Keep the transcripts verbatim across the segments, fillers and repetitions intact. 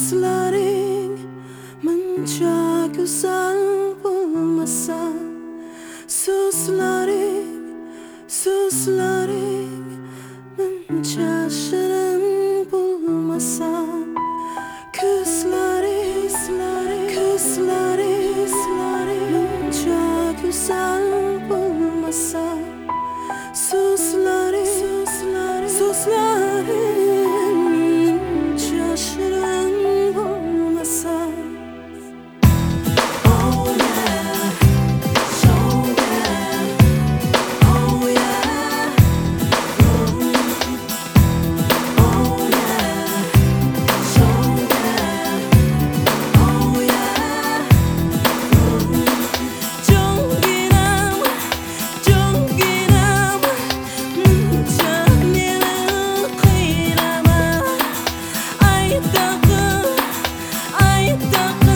Kızların mınca güzel bulmasa, sözlerin, sözlerin mınca şirin bulmasa, kızların, kızların mınca güzel bulmasa, sözlerin, sözlerin şirin bulmasa. Oh yeah, so yeah, oh yeah, oh yeah, so yeah, oh yeah. 종기남, 종기남, 문자니는 귀라마. 아이따그, 아이따그,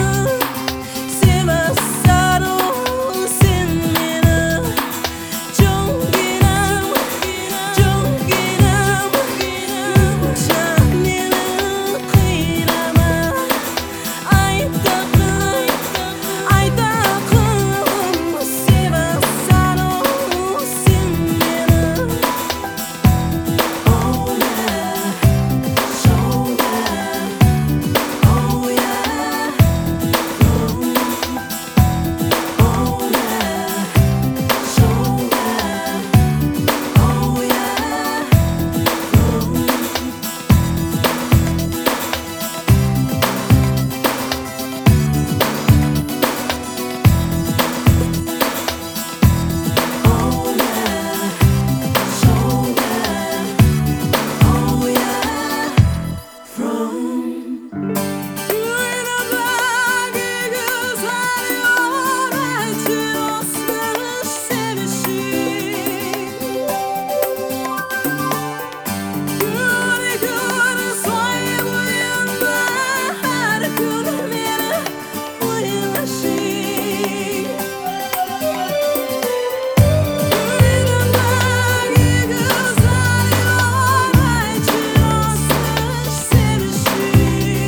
세마사로 신미는 종기남, 종기남, 문자니는 귀라마. 아이따그, 아이따그, 세마사로 신미는. Oh yeah, so yeah, oh yeah, oh yeah, so yeah, oh yeah. Oh yeah, so yeah, oh yeah. From Güneydeki güzel yollardı dostları sevişim. Gönül gönül saygıyla her gün beni paylaşım. Güneydeki güzel yollardı dostları sevişim.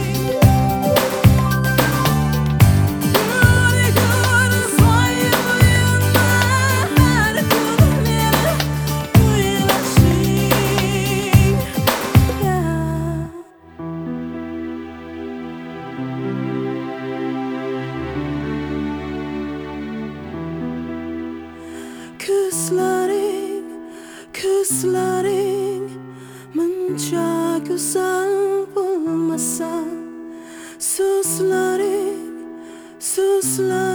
Gönül gönül saygıyla her gün beni paylaşım. Kızların, kızların mınca güzel bulmasa, sözlerin, sözlerin